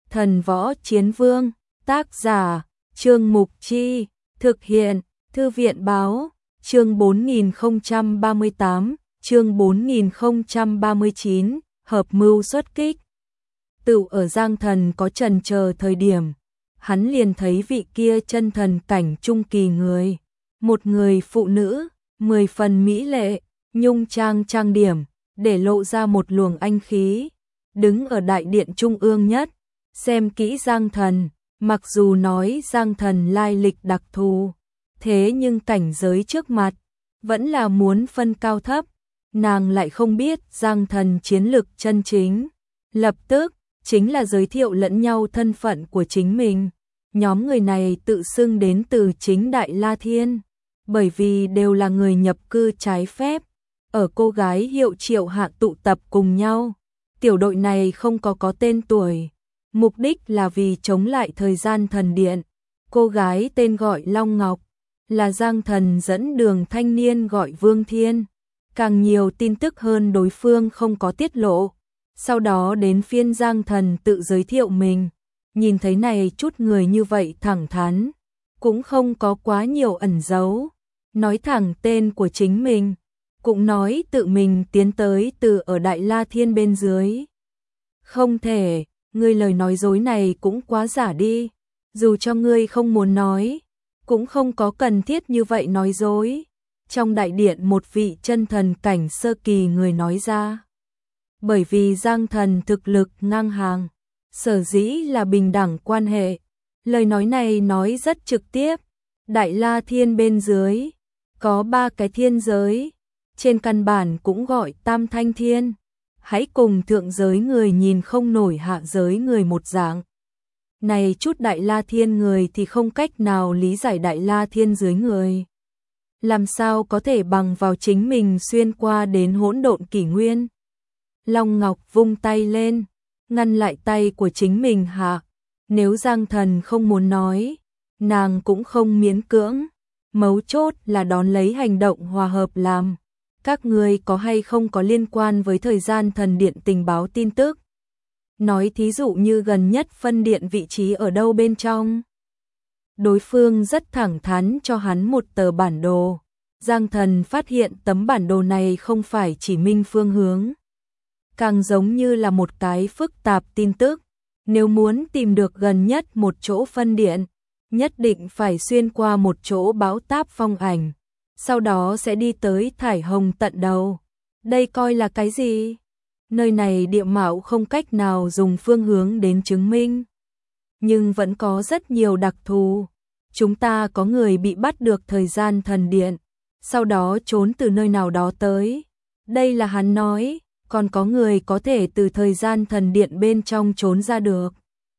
Thần Võ Chiến Vương, tác giả, Trương Mục Chi, thực hiện, Thư viện báo, chương 4038, chương 4039, hợp mưu xuất kích. Tựu ở Giang Thần có chần chờ thời điểm, hắn liền thấy vị kia chân thần cảnh trung kỳ người, một người phụ nữ, 10 phần mỹ lệ, nhung trang trang điểm, để lộ ra một luồng anh khí, đứng ở đại điện trung ương nhất, xem kỹ Giang Thần, mặc dù nói Giang Thần lai lịch đặc thù, thế nhưng cảnh giới trước mặt, vẫn là muốn phân cao thấp, nàng lại không biết Giang Thần chiến lực chân chính, lập tức, chính là giới thiệu lẫn nhau thân phận của chính mình, nhóm người này tự xưng đến từ chính Đại La Thiên, bởi vì đều là người nhập cư trái phép, ở cô gái hiệu Triệu hạ tụ tập cùng nhau, tiểu đội này không có tên tuổi. Mục đích là vì chống lại thời gian thần điện. Cô gái tên gọi Long Ngọc, là Giang Thần dẫn đường thanh niên gọi Vương Thiên. Càng nhiều tin tức hơn đối phương không có tiết lộ. Sau đó đến phiên Giang Thần tự giới thiệu mình. Nhìn thấy này chút người như vậy thẳng thắn. Cũng không có quá nhiều ẩn giấu. Nói thẳng tên của chính mình. Cũng nói tự mình tiến tới từ ở Đại La Thiên bên dưới. Không thể. Ngươi lời nói dối này cũng quá giả đi, dù cho ngươi không muốn nói, cũng không có cần thiết như vậy nói dối. Trong đại điện một vị chân thần cảnh sơ kỳ người nói ra. Bởi vì Giang Thần thực lực ngang hàng, sở dĩ là bình đẳng quan hệ. Lời nói này nói rất trực tiếp, Đại La Thiên bên dưới, có 3 cái thiên giới, trên căn bản cũng gọi Tam Thanh Thiên. Hãy cùng thượng giới người nhìn không nổi hạ giới người một dạng. Này chút Đại La Thiên người thì không cách nào lý giải Đại La Thiên dưới người. Làm sao có thể bằng vào chính mình xuyên qua đến hỗn độn kỷ nguyên. Long Ngọc vung tay lên, ngăn lại tay của chính mình hạ. Nếu Giang Thần không muốn nói, nàng cũng không miễn cưỡng. Mấu chốt là đón lấy hành động hòa hợp làm. Các ngươi có hay không có liên quan với thời gian thần điện tình báo tin tức? Nói thí dụ như gần nhất phân điện vị trí ở đâu bên trong? Đối phương rất thẳng thắn cho hắn một tờ bản đồ. Giang Thần phát hiện tấm bản đồ này không phải chỉ minh phương hướng. Càng giống như là một cái phức tạp tin tức. Nếu muốn tìm được gần nhất một chỗ phân điện, nhất định phải xuyên qua một chỗ bão táp phong ảnh. Sau đó sẽ đi tới Thải Hồng tận đầu. Đây coi là cái gì? Nơi này địa mạo không cách nào dùng phương hướng đến chứng minh. Nhưng vẫn có rất nhiều đặc thù. Chúng ta có người bị bắt được thời gian thần điện, sau đó trốn từ nơi nào đó tới. Đây là hắn nói, còn có người có thể từ thời gian thần điện bên trong trốn ra được.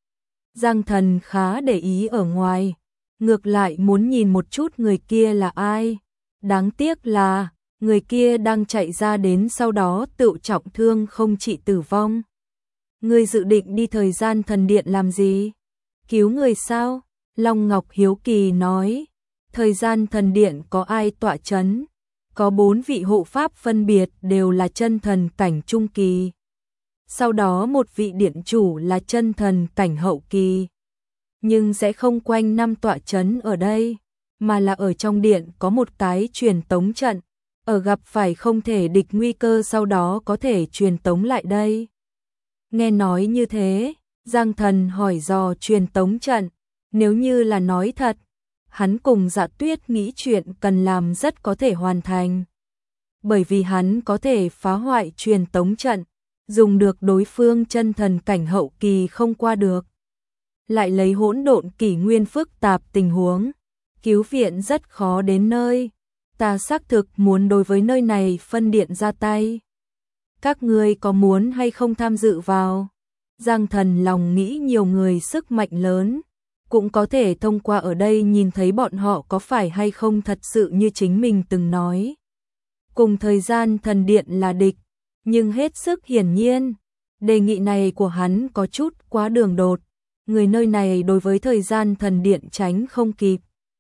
Giang Thần khá để ý ở ngoài, ngược lại muốn nhìn một chút người kia là ai. Đáng tiếc là, người kia đang chạy ra đến sau đó tự trọng thương không trị tử vong. Ngươi dự định đi thời gian thần điện làm gì? Cứu người sao? Long Ngọc hiếu kỳ nói. Thời gian thần điện có ai tọa chấn? Có 4 vị hộ pháp phân biệt đều là chân thần cảnh trung kỳ. Sau đó một vị điện chủ là chân thần cảnh hậu kỳ. Nhưng sẽ không quanh năm tọa chấn ở đây, mà là ở trong điện có một cái truyền tống trận, ở gặp phải không thể địch nguy cơ sau đó có thể truyền tống lại đây. Nghe nói như thế, Giang Thần hỏi dò truyền tống trận, nếu như là nói thật, hắn cùng Dạ Tuyết nghĩ chuyện cần làm rất có thể hoàn thành. Bởi vì hắn có thể phá hoại truyền tống trận, dùng được đối phương chân thần cảnh hậu kỳ không qua được. Lại lấy hỗn độn kỷ nguyên phức tạp tình huống. Cứu viện rất khó đến nơi, ta xác thực muốn đối với nơi này phân điện ra tay. Các ngươi có muốn hay không tham dự vào? Giang Thần lòng nghĩ nhiều người sức mạnh lớn, cũng có thể thông qua ở đây nhìn thấy bọn họ có phải hay không thật sự như chính mình từng nói. Cùng thời gian thần điện là địch, nhưng hết sức hiển nhiên, đề nghị này của hắn có chút quá đường đột, người nơi này đối với thời gian thần điện tránh không kịp.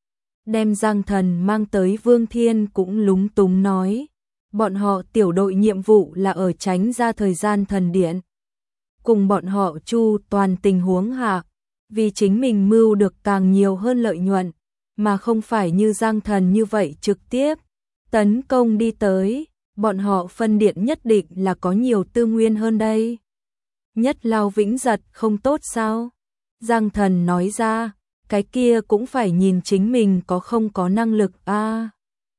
Đem Giang Thần mang tới Vương Thiên cũng lúng túng nói, bọn họ tiểu đội nhiệm vụ là ở tránh ra thời gian thần điện. cùng bọn họ chu toàn tình huống hạ, vì chính mình mưu được càng nhiều hơn lợi nhuận, mà không phải như Giang Thần như vậy trực tiếp tấn công đi tới, bọn họ phân điện nhất định là có nhiều tư nguyên hơn đây. Nhất Lao Vĩnh Giật không tốt sao? Giang Thần nói ra, cái kia cũng phải nhìn chính mình có không có năng lực a.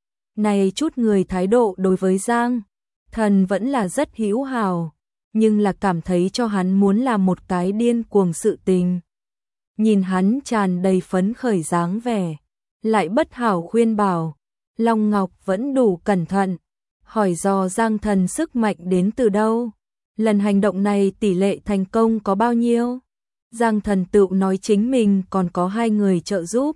Này chút người thái độ đối với Giang Thần vẫn là rất hữu hảo, nhưng là cảm thấy cho hắn muốn làm một cái điên cuồng sự tình. Nhìn hắn tràn đầy phấn khởi dáng vẻ, lại bất hảo khuyên bảo, Long Ngọc vẫn đủ cẩn thận, hỏi dò Giang Thần sức mạnh đến từ đâu, lần hành động này tỷ lệ thành công có bao nhiêu. Giang Thần tự nói chính mình còn có 2 người trợ giúp.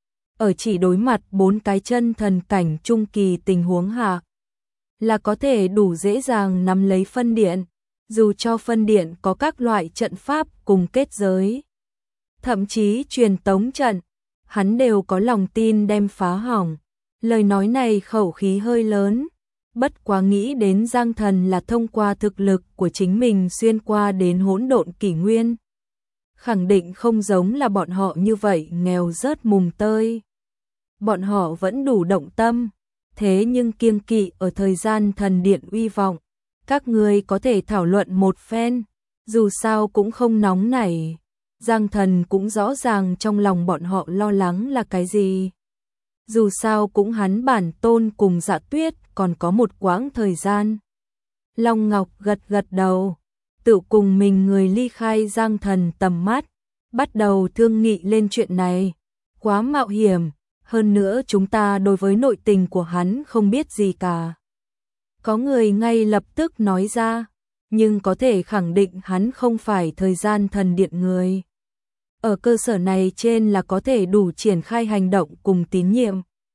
Ở chỉ đối mặt 4 cái chân thần cảnh trung kỳ tình huống hạ, là có thể đủ dễ dàng nắm lấy phân điện, dù cho phân điện có các loại trận pháp cùng kết giới. Thậm chí truyền tống trận, hắn đều có lòng tin đem phá hỏng. Lời nói này khẩu khí hơi lớn, bất quá nghĩ đến Giang Thần là thông qua thực lực của chính mình xuyên qua đến hỗn độn kỷ nguyên. Khẳng định không giống là bọn họ như vậy nghèo rớt mùng tơi. Bọn họ vẫn đủ động tâm, thế nhưng kiêng kỵ ở thời gian thần điện uy vọng. Các người có thể thảo luận một phen, dù sao cũng không nóng nảy. Giang Thần cũng rõ ràng trong lòng bọn họ lo lắng là cái gì. Dù sao cũng hắn bản tôn cùng Dạ Tuyết còn có một quãng thời gian. Long Ngọc gật gật đầu, tự cùng mình người ly khai Giang Thần tầm mắt, bắt đầu thương nghị lên chuyện này. Quá mạo hiểm, hơn nữa chúng ta đối với nội tình của hắn không biết gì cả. Có người ngay lập tức nói ra, nhưng có thể khẳng định hắn không phải thời gian thần điện người. Ở cơ sở này trên là có thể đủ triển khai hành động cùng tín nhiệm.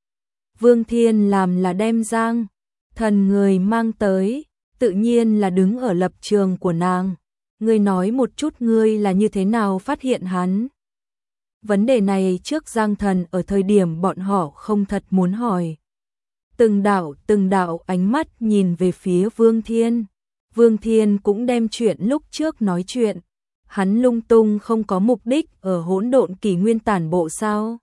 Vương Thiên làm là đem Giang Thần người mang tới, tự nhiên là đứng ở lập trường của nàng. Ngươi nói một chút ngươi là như thế nào phát hiện hắn. Vấn đề này trước Giang Thần ở thời điểm bọn họ không thật muốn hỏi. Từng đạo ánh mắt nhìn về phía Vương Thiên. Vương Thiên cũng đem chuyện lúc trước nói chuyện. Hắn lung tung không có mục đích ở hỗn độn kỷ nguyên tản bộ sao.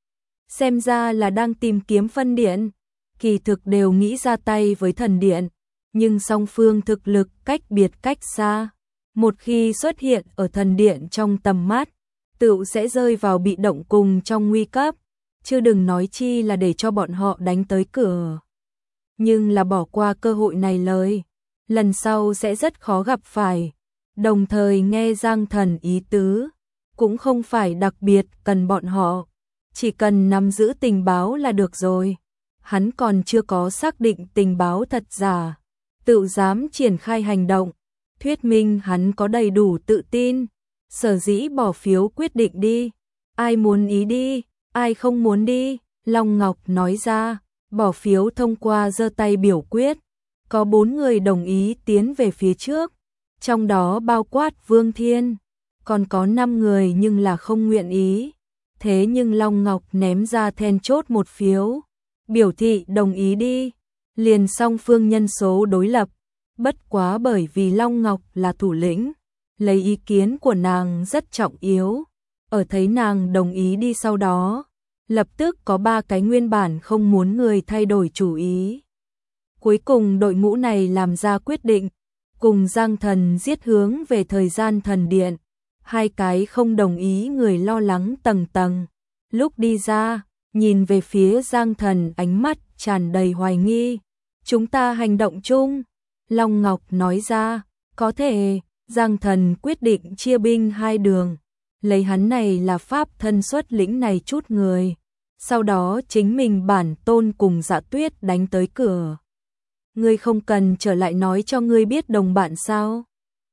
Xem ra là đang tìm kiếm phân điện. Kỳ thực đều nghĩ ra tay với thần điện. Nhưng song phương thực lực cách biệt cách xa. Một khi xuất hiện ở thần điện trong tầm mắt, tự sẽ rơi vào bị động cùng trong nguy cấp. Chứ đừng nói chi là để cho bọn họ đánh tới cửa. Nhưng là bỏ qua cơ hội này lời, lần sau sẽ rất khó gặp phải. Đồng thời nghe Giang Thần ý tứ, cũng không phải đặc biệt cần bọn họ, chỉ cần nắm giữ tình báo là được rồi. Hắn còn chưa có xác định tình báo thật giả, tự dám triển khai hành động, thuyết minh hắn có đầy đủ tự tin. Sở dĩ bỏ phiếu quyết định đi, ai muốn ý đi, ai không muốn đi. Long Ngọc nói ra, bỏ phiếu thông qua giơ tay biểu quyết, có 4 người đồng ý tiến về phía trước, trong đó bao quát Vương Thiên, còn có 5 người nhưng là không nguyện ý. Thế nhưng Long Ngọc ném ra then chốt một phiếu, biểu thị đồng ý đi, liền song phương nhân số đối lập. Bất quá bởi vì Long Ngọc là thủ lĩnh, lấy ý kiến của nàng rất trọng yếu. Ở thấy nàng đồng ý đi sau đó, lập tức có 3 cái nguyên bản không muốn người thay đổi chủ ý. Cuối cùng đội ngũ này làm ra quyết định, cùng Giang Thần giết hướng về thời gian thần điện. 2 cái không đồng ý người lo lắng tầng tầng. Lúc đi ra, nhìn về phía Giang Thần ánh mắt tràn đầy hoài nghi. Chúng ta hành động chung. Long Ngọc nói ra, có thể. Giang Thần quyết định chia binh 2 đường, lấy hắn này là pháp thân xuất lĩnh này chút người, sau đó chính mình bản tôn cùng Dạ Tuyết đánh tới cửa. Ngươi không cần trở lại nói cho ngươi biết đồng bạn sao?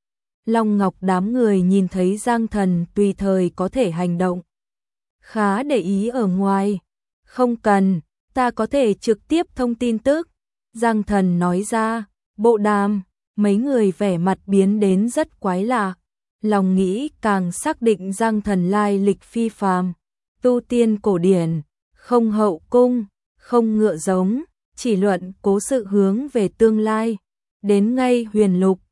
Long Ngọc đám người nhìn thấy Giang Thần tùy thời có thể hành động, khá để ý ở ngoài. Không cần, ta có thể trực tiếp thông tin tức. Giang Thần nói ra, bộ đàm. Mấy người vẻ mặt biến đến rất quái lạ, lòng nghĩ càng xác định Giang Thần lai lịch phi phàm, tu tiên cổ điển, không hậu cung, không ngựa giống, chỉ luận cố sự hướng về tương lai, đến ngay huyền lục,